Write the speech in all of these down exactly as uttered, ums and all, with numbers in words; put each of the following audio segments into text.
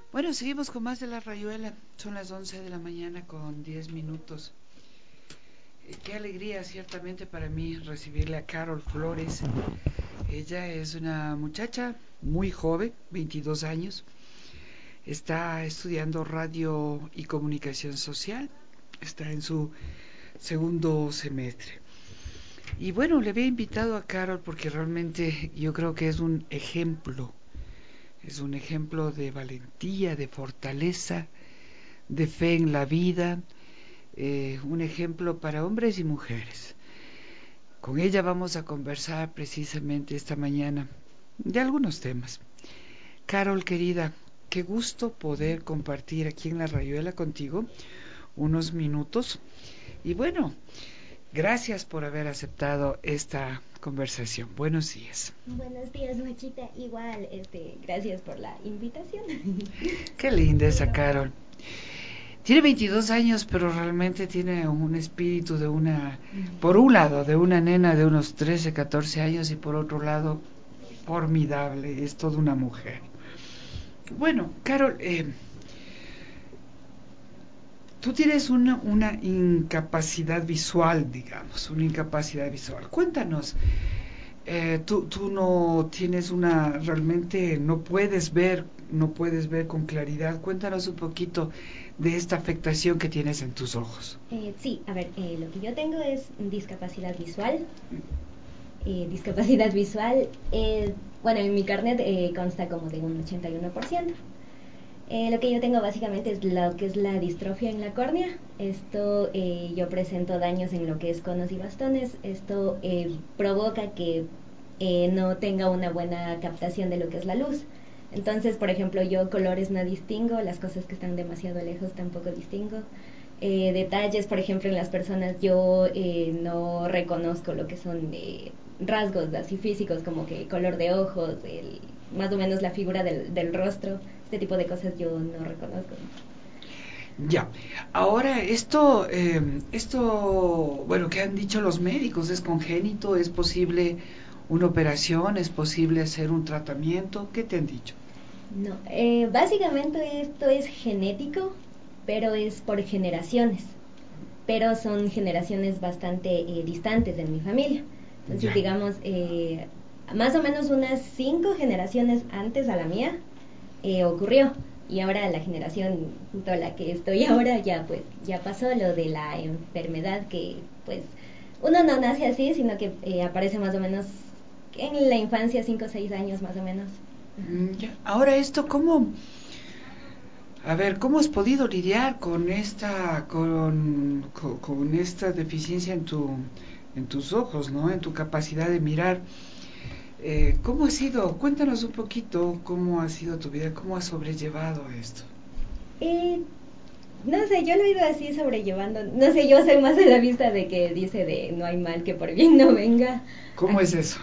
Bueno, seguimos con más de La Rayuela. Son las once de la mañana con diez minutos. Eh, qué alegría ciertamente para mí recibirle a Carol Flores. Ella es una muchacha muy joven, veintidós años. Está estudiando radio y comunicación social. Está en su segundo semestre. Y bueno, le había invitado a Carol porque realmente yo creo que es un ejemplo. Es un ejemplo de valentía, de fortaleza, de fe en la vida, eh, un ejemplo para hombres y mujeres. Con ella vamos a conversar precisamente esta mañana de algunos temas. Carol, querida, qué gusto poder compartir aquí en La Rayuela contigo unos minutos. Y bueno, gracias por haber aceptado esta conversación. Buenos días. Buenos días, Machita. Igual, este, gracias por la invitación. Qué linda esa Carol. Tiene veintidós años, pero realmente tiene un espíritu de una, por un lado, de una nena de unos trece, catorce años y por otro lado, formidable, es toda una mujer. Bueno, Carol, eh, tú tienes una, una incapacidad visual, digamos, una incapacidad visual. Cuéntanos, eh, tú, tú no tienes una, realmente no puedes ver, no puedes ver con claridad. Cuéntanos un poquito de esta afectación que tienes en tus ojos. Eh, sí, a ver, eh, lo que yo tengo es discapacidad visual. Eh, discapacidad visual, eh, bueno, en mi carnet eh, consta como de un ochenta y uno por ciento. Eh, lo que yo tengo básicamente es lo que es la distrofia en la córnea. Esto, eh, yo presento daños en lo que es conos y bastones. Esto eh, provoca que eh, no tenga una buena captación de lo que es la luz. Entonces, por ejemplo, yo colores no distingo, las cosas que están demasiado lejos tampoco distingo. Eh, detalles, por ejemplo, en las personas yo eh, no reconozco lo que son eh, rasgos así físicos, como que color de ojos, el, más o menos la figura del, del rostro. Este tipo de cosas yo no reconozco. Ya, ahora esto, eh, esto, bueno, ¿qué han dicho los médicos? ¿Es congénito? ¿Es posible una operación? ¿Es posible hacer un tratamiento? ¿Qué te han dicho? No, eh, básicamente esto es genético, pero es por generaciones. Pero son generaciones bastante eh, distantes en mi familia. Entonces, Ya. digamos, eh, más o menos unas cinco generaciones antes a la mía eh, ocurrió. Y ahora la generación junto a la que estoy ahora ya pues ya pasó lo de la enfermedad que pues uno no nace así, sino que eh, aparece más o menos en la infancia, cinco o seis años más o menos. Mm, ya. Ahora esto, ¿cómo? A ver, ¿cómo has podido lidiar con esta, con, con, con esta deficiencia en tu, en tus ojos, ¿no? En tu capacidad de mirar. Eh, ¿cómo ha sido? Cuéntanos un poquito cómo ha sido tu vida, cómo has sobrellevado esto. Eh, no sé, yo lo he ido así sobrellevando. No sé, yo soy más de la vista de que dice de no hay mal que por bien no venga. ¿Cómo es eso?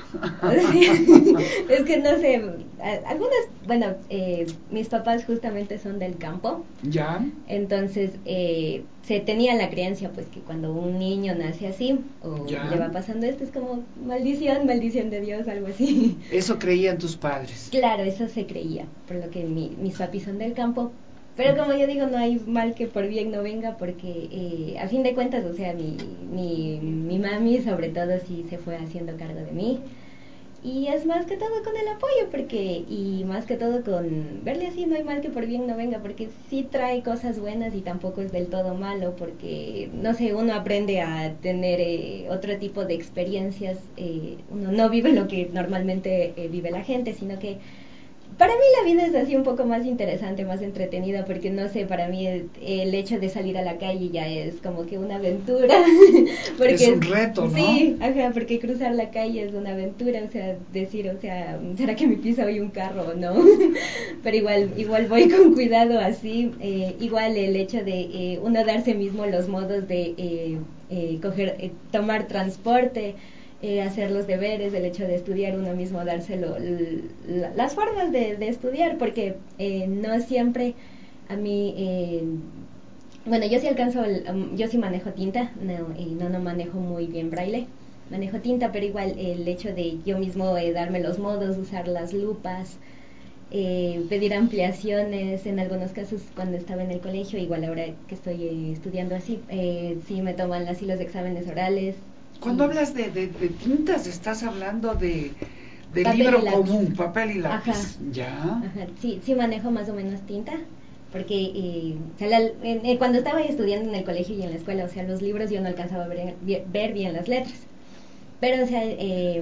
Es que no sé, algunas, bueno, eh, mis papás justamente son del campo. ¿Ya? Entonces eh, se tenía la creencia pues que cuando un niño nace así o le ¿Ya? va pasando esto es como maldición, maldición de Dios, algo así. Eso creían tus padres. Claro, eso se creía, por lo que mi, mis papis son del campo. Pero como yo digo, no hay mal que por bien no venga, porque eh, a fin de cuentas, o sea, mi, mi, mi mami sobre todo sí se fue haciendo cargo de mí. Y es más que todo con el apoyo, porque, y más que todo con verle así, no hay mal que por bien no venga, porque sí trae cosas buenas y tampoco es del todo malo, porque, no sé, uno aprende a tener eh, otro tipo de experiencias, eh, uno no vive lo que normalmente eh, vive la gente, sino que para mí la vida es así un poco más interesante, más entretenida, porque no sé, para mí el, el hecho de salir a la calle ya es como que una aventura. Porque es un reto, ¿no? Sí, ajá, porque cruzar la calle es una aventura, o sea, decir, o sea, ¿será que me pisa hoy un carro o no? Pero igual, igual voy con cuidado así, eh, igual el hecho de eh, uno darse mismo los modos de eh, eh, coger, eh, tomar transporte, eh, hacer los deberes, el hecho de estudiar uno mismo, dárselo, l- l- las formas de, de estudiar, porque eh, no siempre a mí, eh, bueno, yo sí alcanzo, el, um, yo sí manejo tinta, no, y no, no manejo muy bien braille, manejo tinta, pero igual el hecho de yo mismo eh, darme los modos, usar las lupas, eh, pedir ampliaciones en algunos casos cuando estaba en el colegio, igual ahora que estoy eh, estudiando así, eh, sí me toman así los exámenes orales. Cuando sí. hablas de, de, de tintas, estás hablando de, de Papel libro y lápiz. común, papel y lápiz. Ajá. Ya. Ajá, sí, sí manejo más o menos tinta, porque eh, o sea, la, en, eh, cuando estaba estudiando en el colegio y en la escuela, o sea, los libros yo no alcanzaba a ver, ver bien las letras, pero o sea, eh,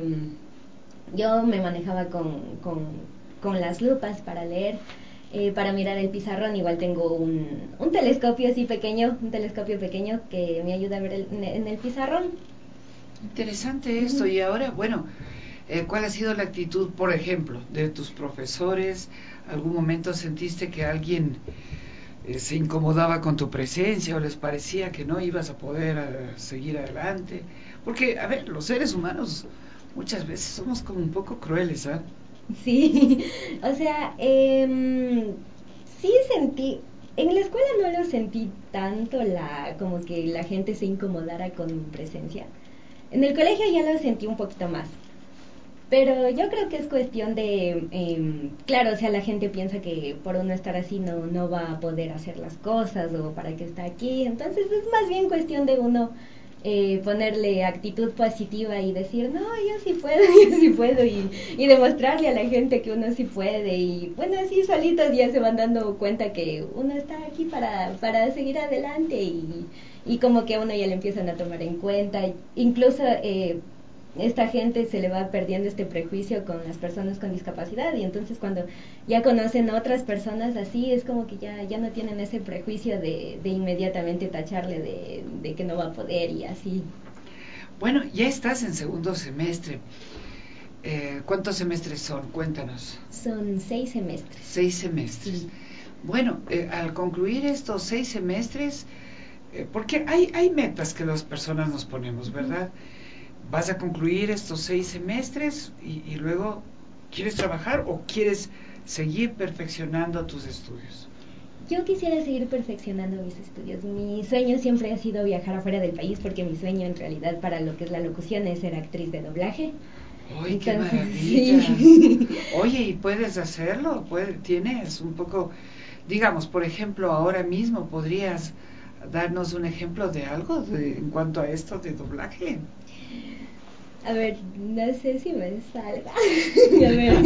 yo me manejaba con, con, con las lupas para leer, eh, para mirar el pizarrón. Igual tengo un, un telescopio así pequeño, un telescopio pequeño que me ayuda a ver el, en el pizarrón. Interesante esto. Uh-huh. Y ahora, bueno, eh, ¿cuál ha sido la actitud, por ejemplo, de tus profesores? ¿Algún momento sentiste que alguien eh, se incomodaba con tu presencia o les parecía que no ibas a poder uh, seguir adelante? Porque, a ver, los seres humanos muchas veces somos como un poco crueles, ¿ah? ¿eh? Sí, o sea, eh, sí sentí, en la escuela no lo sentí tanto, la como que la gente se incomodara con mi presencia. En el colegio ya lo sentí un poquito más. Pero yo creo que es cuestión de, eh, claro, o sea, la gente piensa que por uno estar así no, no va a poder hacer las cosas o para qué está aquí. Entonces es más bien cuestión de uno eh, ponerle actitud positiva y decir, no, yo sí puedo, yo sí puedo, y, y demostrarle a la gente que uno sí puede. Y bueno, así solitos ya se van dando cuenta que uno está aquí para, para seguir adelante, y, y como que a uno ya le empiezan a tomar en cuenta. Incluso eh, esta gente se le va perdiendo este prejuicio con las personas con discapacidad, y entonces cuando ya conocen a otras personas así, es como que ya, ya no tienen ese prejuicio de, de inmediatamente tacharle de, de que no va a poder y así. Bueno, ya estás en segundo semestre. Eh, ¿Cuántos semestres son? Cuéntanos. Son seis semestres. Seis semestres. Sí. Bueno, eh, al concluir estos seis semestres, eh, porque hay, hay metas que las personas nos ponemos, ¿verdad? Uh-huh. Vas a concluir estos seis semestres y, y luego, ¿quieres trabajar o quieres seguir perfeccionando tus estudios? Yo quisiera seguir perfeccionando mis estudios. Mi sueño siempre ha sido viajar afuera del país, porque mi sueño en realidad para lo que es la locución es ser actriz de doblaje. ¡Ay, Entonces, qué maravilla! Sí. Oye, ¿y puedes hacerlo? ¿Puedes, tienes un poco, digamos, por ejemplo, ahora mismo podrías darnos un ejemplo de algo de, en cuanto a esto de doblaje? A ver, no sé si me salga. a ver,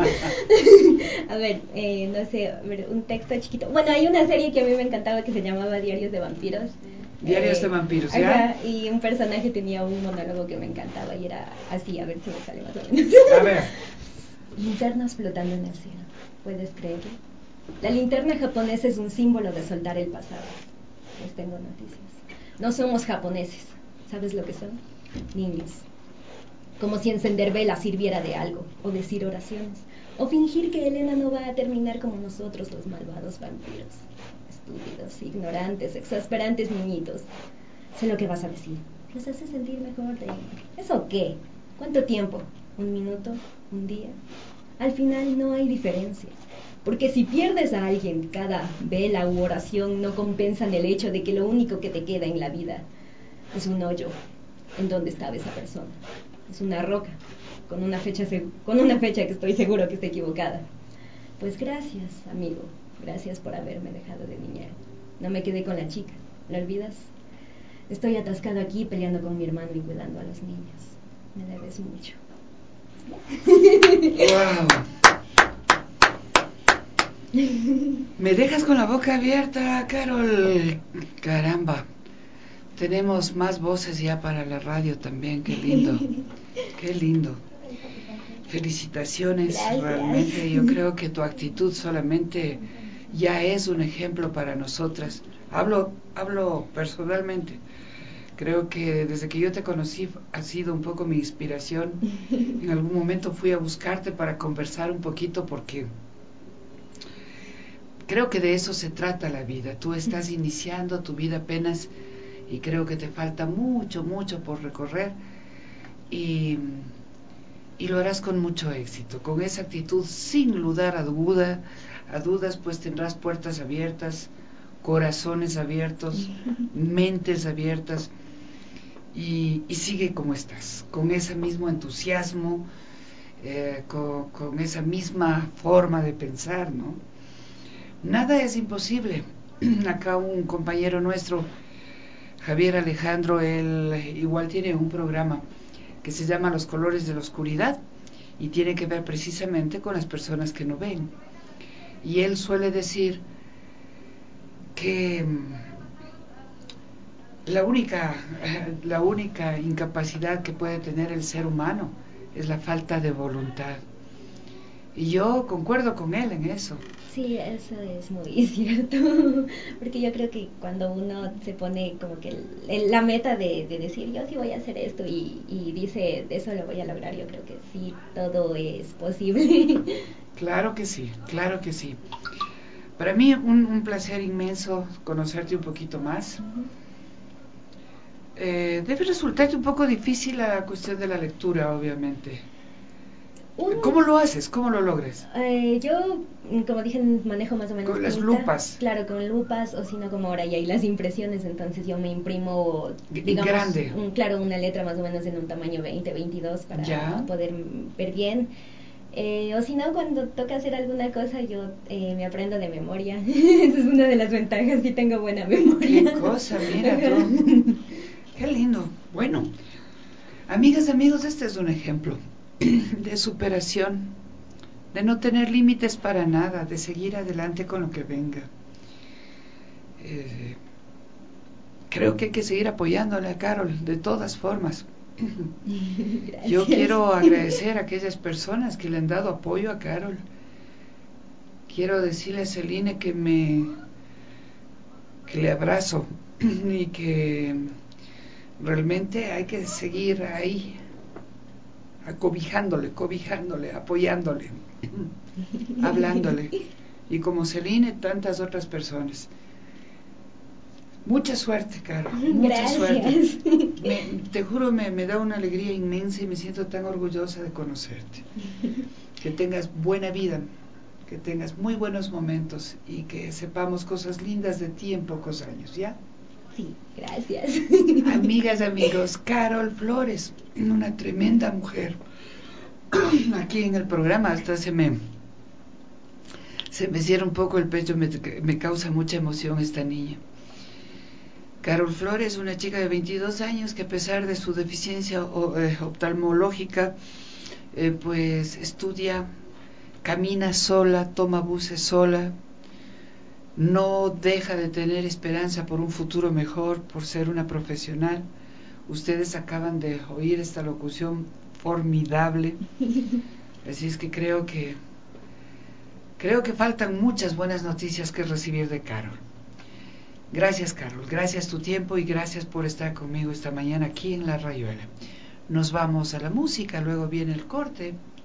a ver eh, no sé, a ver, un texto chiquito. Bueno, hay una serie que a mí me encantaba que se llamaba Diarios de Vampiros. Diarios eh, de Vampiros, ¿ya? Ajá, y un personaje tenía un monólogo que me encantaba y era así, a ver si me sale más o menos. A ver. Linternas flotando en el cielo, ¿puedes creerlo? La linterna japonesa es un símbolo de soltar el pasado. Les tengo noticias. No somos japoneses. ¿Sabes lo que son? Niños. Como si encender velas sirviera de algo, o decir oraciones, o fingir que Elena no va a terminar como nosotros, los malvados vampiros. Estúpidos, ignorantes, exasperantes niñitos. Sé lo que vas a decir. Los hace sentir mejor de... ¿Eso qué? ¿Cuánto tiempo? ¿Un minuto? ¿Un día? Al final no hay diferencia. Porque si pierdes a alguien, cada vela u oración no compensan el hecho de que lo único que te queda en la vida es un hoyo en donde estaba esa persona. Es una roca, con una fecha con una fecha que estoy seguro que está equivocada. Pues gracias, amigo. Gracias por haberme dejado de niñera. No me quedé con la chica. ¿La olvidas? Estoy atascado aquí peleando con mi hermano y cuidando a los niños. Me debes mucho. ¡Wow! Me dejas con la boca abierta, Carol. Caramba. Tenemos más voces ya para la radio también. Qué lindo. Qué lindo. Felicitaciones. Gracias. Realmente yo creo que tu actitud solamente ya es un ejemplo para nosotras. Hablo, hablo personalmente. Creo que desde que yo te conocí ha sido un poco mi inspiración. En algún momento fui a buscarte para conversar un poquito porque creo que de eso se trata la vida. Tú estás iniciando tu vida apenas y creo que te falta mucho, mucho por recorrer y, y lo harás con mucho éxito. Con esa actitud, sin lugar a duda, a dudas, pues tendrás puertas abiertas, corazones abiertos, mentes abiertas. Y, y sigue como estás, con ese mismo entusiasmo, eh, con, con esa misma forma de pensar, ¿no? Nada es imposible. Acá un compañero nuestro, Javier Alejandro, él igual tiene un programa que se llama Los colores de la oscuridad y tiene que ver precisamente con las personas que no ven. Y él suele decir que la única, la única incapacidad que puede tener el ser humano es la falta de voluntad. Y yo concuerdo con él en eso. Sí, eso es muy cierto, porque yo creo que cuando uno se pone como que el, el, la meta de, de decir yo sí voy a hacer esto y, y dice eso lo voy a lograr, yo creo que sí, todo es posible. Claro que sí, claro que sí. Para mí un, un placer inmenso conocerte un poquito más. Uh-huh. Eh, debe resultarte un poco difícil la cuestión de la lectura, obviamente. Un, ¿Cómo lo haces? ¿Cómo lo logras? Eh, yo, como dije, manejo más o menos con las tinta, lupas. Claro, con lupas, o si no, como ahora ya hay las impresiones, entonces yo me imprimo, digamos, grande. Un, claro, una letra más o menos en un tamaño veinte, veintidós para ya. poder ver bien. Eh, o si no, cuando toca hacer alguna cosa, yo eh, me aprendo de memoria. Esa es una de las ventajas, sí tengo buena memoria. Qué cosa, mira tú. Qué lindo. Bueno, amigas, amigos, este es un ejemplo de superación, de no tener límites para nada, de seguir adelante con lo que venga. Eh, creo que hay que seguir apoyándole a Carol de todas formas. Gracias. Yo quiero agradecer a aquellas personas que le han dado apoyo a Carol. Quiero decirle a Celine que me que le abrazo y que realmente hay que seguir ahí acobijándole, cobijándole, apoyándole, hablándole, y como Celine, tantas otras personas. Mucha suerte, Caro, mucha Gracias. suerte. Me, te juro, me, me da una alegría inmensa y me siento tan orgullosa de conocerte. Que tengas buena vida, que tengas muy buenos momentos y que sepamos cosas lindas de ti en pocos años, ¿ya? Sí, gracias. Amigas, amigos, Carol Flores, una tremenda mujer. Aquí en el programa hasta se me se me cierra un poco el pecho, me, me causa mucha emoción esta niña. Carol Flores, una chica de veintidós años que a pesar de su deficiencia oftalmológica, eh, pues estudia, camina sola, toma buses sola, no deja de tener esperanza por un futuro mejor, por ser una profesional. Ustedes acaban de oír esta locución formidable, así es que creo que creo que faltan muchas buenas noticias que recibir de Carol. Gracias, Carol, gracias tu tiempo y gracias por estar conmigo esta mañana aquí en La Rayuela. Nos vamos a la música, luego viene el corte.